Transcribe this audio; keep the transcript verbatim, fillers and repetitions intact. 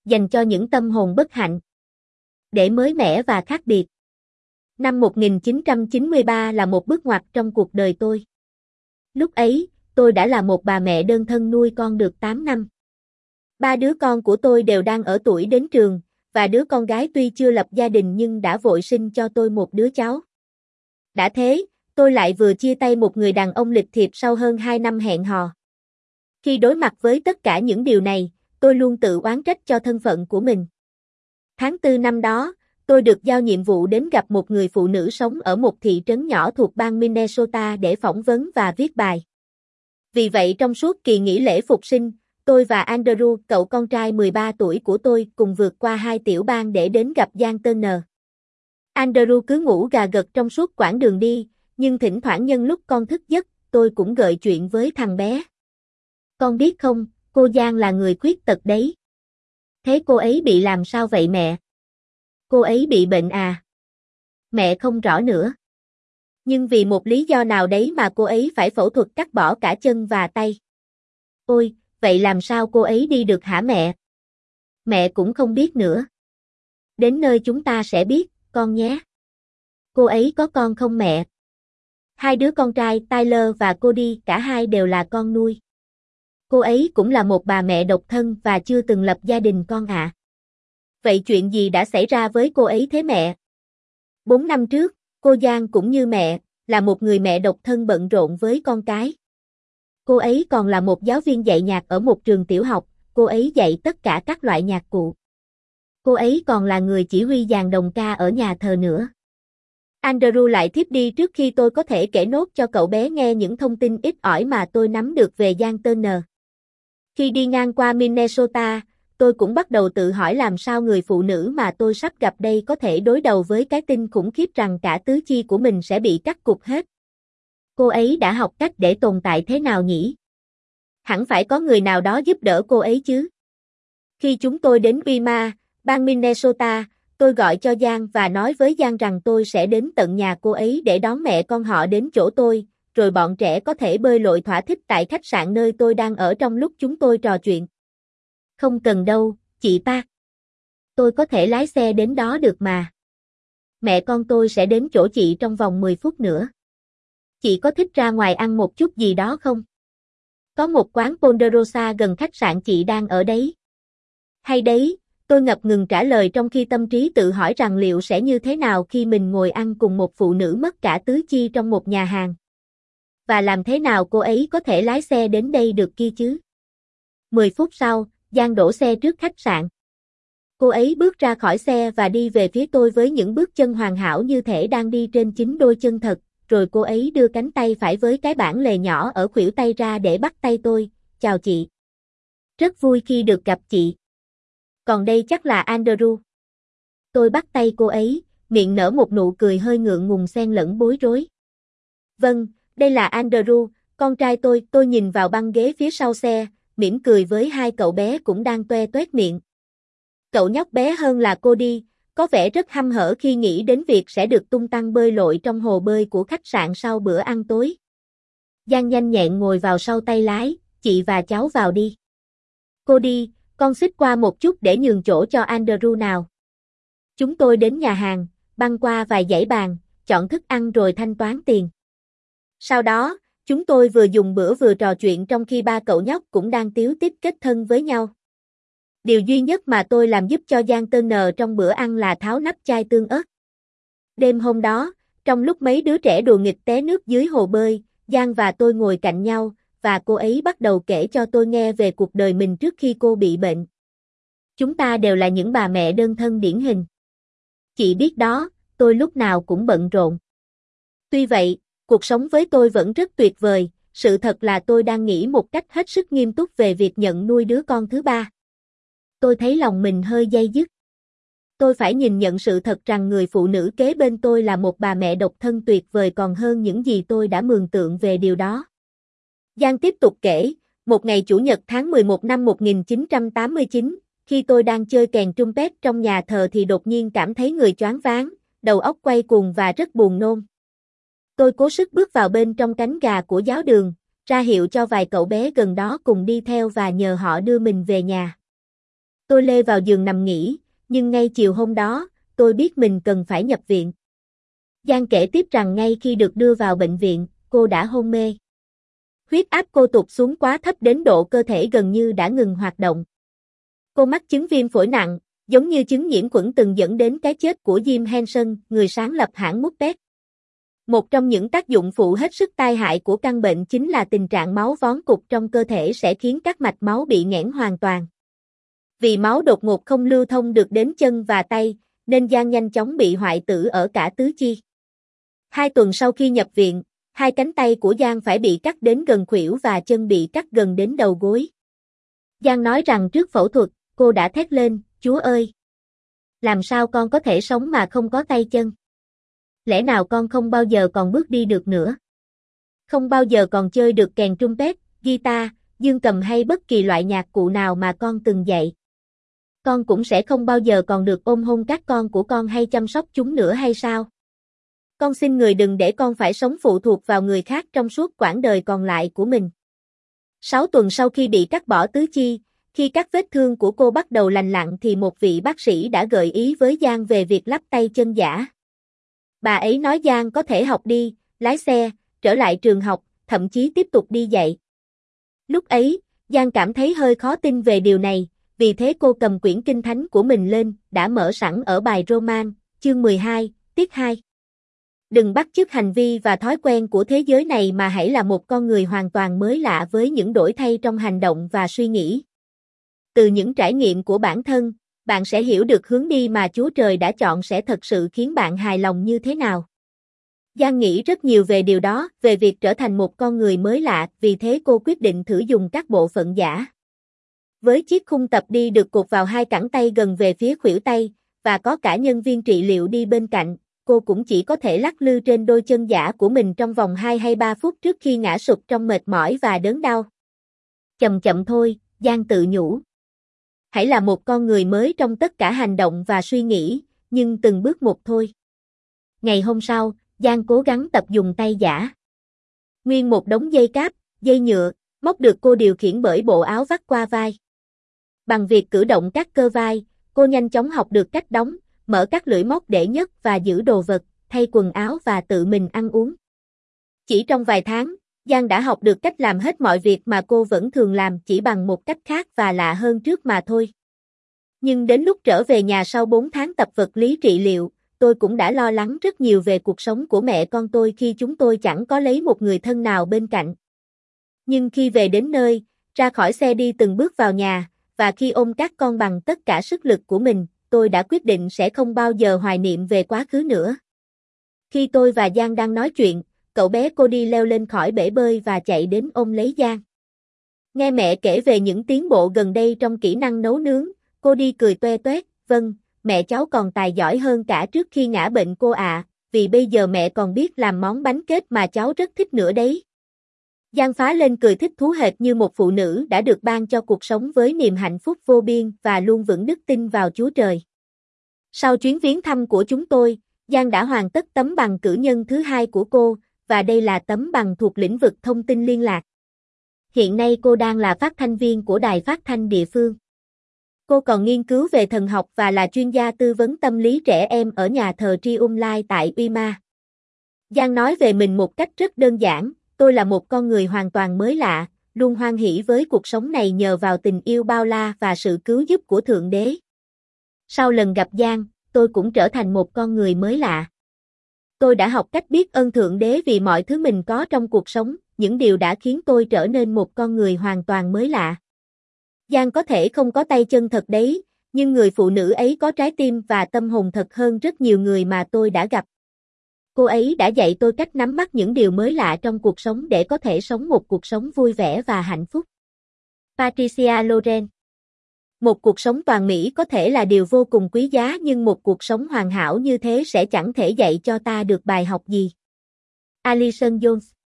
dành cho những tâm hồn bất hạnh. Để mới mẻ và khác biệt. Năm một nghìn chín trăm chín mươi ba là một bước ngoặt trong cuộc đời tôi. Lúc ấy, tôi đã là một bà mẹ đơn thân nuôi con được tám năm. Ba đứa con của tôi đều đang ở tuổi đến trường, và đứa con gái tuy chưa lập gia đình nhưng đã vội sinh cho tôi một đứa cháu. Đã thế, tôi lại vừa chia tay một người đàn ông lịch thiệp sau hơn hai năm hẹn hò. Khi đối mặt với tất cả những điều này, tôi luôn tự oán trách cho thân phận của mình. Tháng tư năm đó, tôi được giao nhiệm vụ đến gặp một người phụ nữ sống ở một thị trấn nhỏ thuộc bang Minnesota để phỏng vấn và viết bài. Vì vậy trong suốt kỳ nghỉ lễ Phục sinh, tôi và Andrew, cậu con trai mười ba tuổi của tôi, cùng vượt qua hai tiểu bang để đến gặp Giang Turner. Andrew cứ ngủ gà gật trong suốt quãng đường đi, nhưng thỉnh thoảng nhân lúc con thức giấc, tôi cũng gợi chuyện với thằng bé. Con biết không, cô Giang là người khuyết tật đấy. Thế cô ấy bị làm sao vậy mẹ? Cô ấy bị bệnh à? Mẹ không rõ nữa. Nhưng vì một lý do nào đấy mà cô ấy phải phẫu thuật cắt bỏ cả chân và tay. Ôi, vậy làm sao cô ấy đi được hả mẹ? Mẹ cũng không biết nữa. Đến nơi chúng ta sẽ biết, con nhé. Cô ấy có con không mẹ? Hai đứa con trai Tyler và Cody, cả hai đều là con nuôi. Cô ấy cũng là một bà mẹ độc thân và chưa từng lập gia đình con ạ. À. Vậy chuyện gì đã xảy ra với cô ấy thế mẹ? Bốn năm trước, cô Giang cũng như mẹ, là một người mẹ độc thân bận rộn với con cái. Cô ấy còn là một giáo viên dạy nhạc ở một trường tiểu học, cô ấy dạy tất cả các loại nhạc cụ. Cô ấy còn là người chỉ huy dàn đồng ca ở nhà thờ nữa. Andrew lại thiếp đi trước khi tôi có thể kể nốt cho cậu bé nghe những thông tin ít ỏi mà tôi nắm được về Giang Turner. Khi đi ngang qua Minnesota, tôi cũng bắt đầu tự hỏi làm sao người phụ nữ mà tôi sắp gặp đây có thể đối đầu với cái tin khủng khiếp rằng cả tứ chi của mình sẽ bị cắt cụt hết. Cô ấy đã học cách để tồn tại thế nào nhỉ? Hẳn phải có người nào đó giúp đỡ cô ấy chứ. Khi chúng tôi đến Pima, bang Minnesota, tôi gọi cho Giang và nói với Giang rằng tôi sẽ đến tận nhà cô ấy để đón mẹ con họ đến chỗ tôi, rồi bọn trẻ có thể bơi lội thỏa thích tại khách sạn nơi tôi đang ở trong lúc chúng tôi trò chuyện. Không cần đâu, chị Park. Tôi có thể lái xe đến đó được mà. Mẹ con tôi sẽ đến chỗ chị trong vòng mười phút nữa. Chị có thích ra ngoài ăn một chút gì đó không? Có một quán Ponderosa gần khách sạn chị đang ở đấy. Hay đấy, tôi ngập ngừng trả lời trong khi tâm trí tự hỏi rằng liệu sẽ như thế nào khi mình ngồi ăn cùng một phụ nữ mất cả tứ chi trong một nhà hàng. Và làm thế nào cô ấy có thể lái xe đến đây được kia chứ? Mười phút sau, Giang đổ xe trước khách sạn. Cô ấy bước ra khỏi xe và đi về phía tôi với những bước chân hoàn hảo như thể đang đi trên chính đôi chân thật, rồi cô ấy đưa cánh tay phải với cái bản lề nhỏ ở khuỷu tay ra để bắt tay tôi. Chào chị. Rất vui khi được gặp chị. Còn đây chắc là Andrew. Tôi bắt tay cô ấy, miệng nở một nụ cười hơi ngượng ngùng xen lẫn bối rối. Vâng, đây là Andrew, con trai tôi. Tôi nhìn vào băng ghế phía sau xe, mỉm cười với hai cậu bé cũng đang toe toét miệng. Cậu nhóc bé hơn là Cody, có vẻ rất hăm hở khi nghĩ đến việc sẽ được tung tăng bơi lội trong hồ bơi của khách sạn sau bữa ăn tối. Giang nhanh nhẹn ngồi vào sau tay lái, chị và cháu vào đi. Cody, con xích qua một chút để nhường chỗ cho Andrew nào. Chúng tôi đến nhà hàng, băng qua vài dãy bàn, chọn thức ăn rồi thanh toán tiền. Sau đó, chúng tôi vừa dùng bữa vừa trò chuyện trong khi ba cậu nhóc cũng đang tíu tít kết thân với nhau. Điều duy nhất mà tôi làm giúp cho Giang Turner trong bữa ăn là tháo nắp chai tương ớt. Đêm hôm đó, trong lúc mấy đứa trẻ đùa nghịch té nước dưới hồ bơi, Giang và tôi ngồi cạnh nhau, và cô ấy bắt đầu kể cho tôi nghe về cuộc đời mình trước khi cô bị bệnh. Chúng ta đều là những bà mẹ đơn thân điển hình. Chị biết đó, tôi lúc nào cũng bận rộn. Tuy vậy, cuộc sống với tôi vẫn rất tuyệt vời, sự thật là tôi đang nghĩ một cách hết sức nghiêm túc về việc nhận nuôi đứa con thứ ba. Tôi thấy lòng mình hơi day dứt. Tôi phải nhìn nhận sự thật rằng người phụ nữ kế bên tôi là một bà mẹ độc thân tuyệt vời còn hơn những gì tôi đã mường tượng về điều đó. Giang tiếp tục kể, một ngày Chủ nhật tháng mười một năm một nghìn chín trăm tám mươi chín, khi tôi đang chơi kèn trumpet trong nhà thờ thì đột nhiên cảm thấy người choáng váng, đầu óc quay cuồng và rất buồn nôn. Tôi cố sức bước vào bên trong cánh gà của giáo đường, ra hiệu cho vài cậu bé gần đó cùng đi theo và nhờ họ đưa mình về nhà. Tôi lê vào giường nằm nghỉ, nhưng ngay chiều hôm đó, tôi biết mình cần phải nhập viện. Giang kể tiếp rằng ngay khi được đưa vào bệnh viện, cô đã hôn mê. Huyết áp cô tụt xuống quá thấp đến độ cơ thể gần như đã ngừng hoạt động. Cô mắc chứng viêm phổi nặng, giống như chứng nhiễm khuẩn từng dẫn đến cái chết của Jim Henson, người sáng lập hãng Muppet. Một trong những tác dụng phụ hết sức tai hại của căn bệnh chính là tình trạng máu vón cục trong cơ thể sẽ khiến các mạch máu bị nghẽn hoàn toàn. Vì máu đột ngột không lưu thông được đến chân và tay, nên Giang nhanh chóng bị hoại tử ở cả tứ chi. Hai tuần sau khi nhập viện, hai cánh tay của Giang phải bị cắt đến gần khuỷu và chân bị cắt gần đến đầu gối. Giang nói rằng trước phẫu thuật, cô đã thét lên, Chúa ơi! Làm sao con có thể sống mà không có tay chân? Lẽ nào con không bao giờ còn bước đi được nữa? Không bao giờ còn chơi được kèn trumpet, guitar, dương cầm hay bất kỳ loại nhạc cụ nào mà con từng dạy? Con cũng sẽ không bao giờ còn được ôm hôn các con của con hay chăm sóc chúng nữa hay sao? Con xin người đừng để con phải sống phụ thuộc vào người khác trong suốt quãng đời còn lại của mình. Sáu tuần sau khi bị cắt bỏ tứ chi, khi các vết thương của cô bắt đầu lành lặn thì một vị bác sĩ đã gợi ý với Giang về việc lắp tay chân giả. Bà ấy nói Giang có thể học đi, lái xe, trở lại trường học, thậm chí tiếp tục đi dạy. Lúc ấy, Giang cảm thấy hơi khó tin về điều này, vì thế cô cầm quyển kinh thánh của mình lên, đã mở sẵn ở bài Rô-man, chương mười hai, tiết hai. Đừng bắt chước hành vi và thói quen của thế giới này mà hãy là một con người hoàn toàn mới lạ với những đổi thay trong hành động và suy nghĩ. Từ những trải nghiệm của bản thân, bạn sẽ hiểu được hướng đi mà Chúa Trời đã chọn sẽ thật sự khiến bạn hài lòng như thế nào. Giang nghĩ rất nhiều về điều đó, về việc trở thành một con người mới lạ, vì thế cô quyết định thử dùng các bộ phận giả. Với chiếc khung tập đi được cột vào hai cẳng tay gần về phía khuỷu tay, và có cả nhân viên trị liệu đi bên cạnh, cô cũng chỉ có thể lắc lư trên đôi chân giả của mình trong vòng hai hay ba phút trước khi ngã sụp trong mệt mỏi và đớn đau. Chậm chậm thôi, Giang tự nhủ. Hãy là một con người mới trong tất cả hành động và suy nghĩ, nhưng từng bước một thôi. Ngày hôm sau, Giang cố gắng tập dùng tay giả. Nguyên một đống dây cáp, dây nhựa, móc được cô điều khiển bởi bộ áo vắt qua vai. Bằng việc cử động các cơ vai, cô nhanh chóng học được cách đóng, mở các lưỡi móc để nhấc và giữ đồ vật, thay quần áo và tự mình ăn uống. Chỉ trong vài tháng, Giang đã học được cách làm hết mọi việc mà cô vẫn thường làm, chỉ bằng một cách khác và lạ hơn trước mà thôi. Nhưng đến lúc trở về nhà sau bốn tháng tập vật lý trị liệu, tôi cũng đã lo lắng rất nhiều về cuộc sống của mẹ con tôi khi chúng tôi chẳng có lấy một người thân nào bên cạnh. Nhưng khi về đến nơi, ra khỏi xe đi từng bước vào nhà, và khi ôm các con bằng tất cả sức lực của mình, tôi đã quyết định sẽ không bao giờ hoài niệm về quá khứ nữa. Khi tôi và Giang đang nói chuyện, cậu bé cô đi leo lên khỏi bể bơi và chạy đến ôm lấy Giang. Nghe mẹ kể về những tiến bộ gần đây trong kỹ năng nấu nướng, cô đi cười toe toét, vâng, mẹ cháu còn tài giỏi hơn cả trước khi ngã bệnh cô ạ, à, vì bây giờ mẹ còn biết làm món bánh kết mà cháu rất thích nữa đấy. Giang phá lên cười thích thú hệt như một phụ nữ đã được ban cho cuộc sống với niềm hạnh phúc vô biên và luôn vững đức tin vào Chúa Trời. Sau chuyến viếng thăm của chúng tôi, Giang đã hoàn tất tấm bằng cử nhân thứ hai của cô, và đây là tấm bằng thuộc lĩnh vực thông tin liên lạc. Hiện nay cô đang là phát thanh viên của đài phát thanh địa phương. Cô còn nghiên cứu về thần học và là chuyên gia tư vấn tâm lý trẻ em ở nhà thờ Triumph Life tại Uy Ma. Giang nói về mình một cách rất đơn giản, tôi là một con người hoàn toàn mới lạ, luôn hoan hỷ với cuộc sống này nhờ vào tình yêu bao la và sự cứu giúp của Thượng Đế. Sau lần gặp Giang, tôi cũng trở thành một con người mới lạ. Tôi đã học cách biết ơn Thượng Đế vì mọi thứ mình có trong cuộc sống, những điều đã khiến tôi trở nên một con người hoàn toàn mới lạ. Giang có thể không có tay chân thật đấy, nhưng người phụ nữ ấy có trái tim và tâm hồn thật hơn rất nhiều người mà tôi đã gặp. Cô ấy đã dạy tôi cách nắm bắt những điều mới lạ trong cuộc sống để có thể sống một cuộc sống vui vẻ và hạnh phúc. Patricia Loren. Một cuộc sống toàn mỹ có thể là điều vô cùng quý giá, nhưng một cuộc sống hoàn hảo như thế sẽ chẳng thể dạy cho ta được bài học gì. Alison Jones.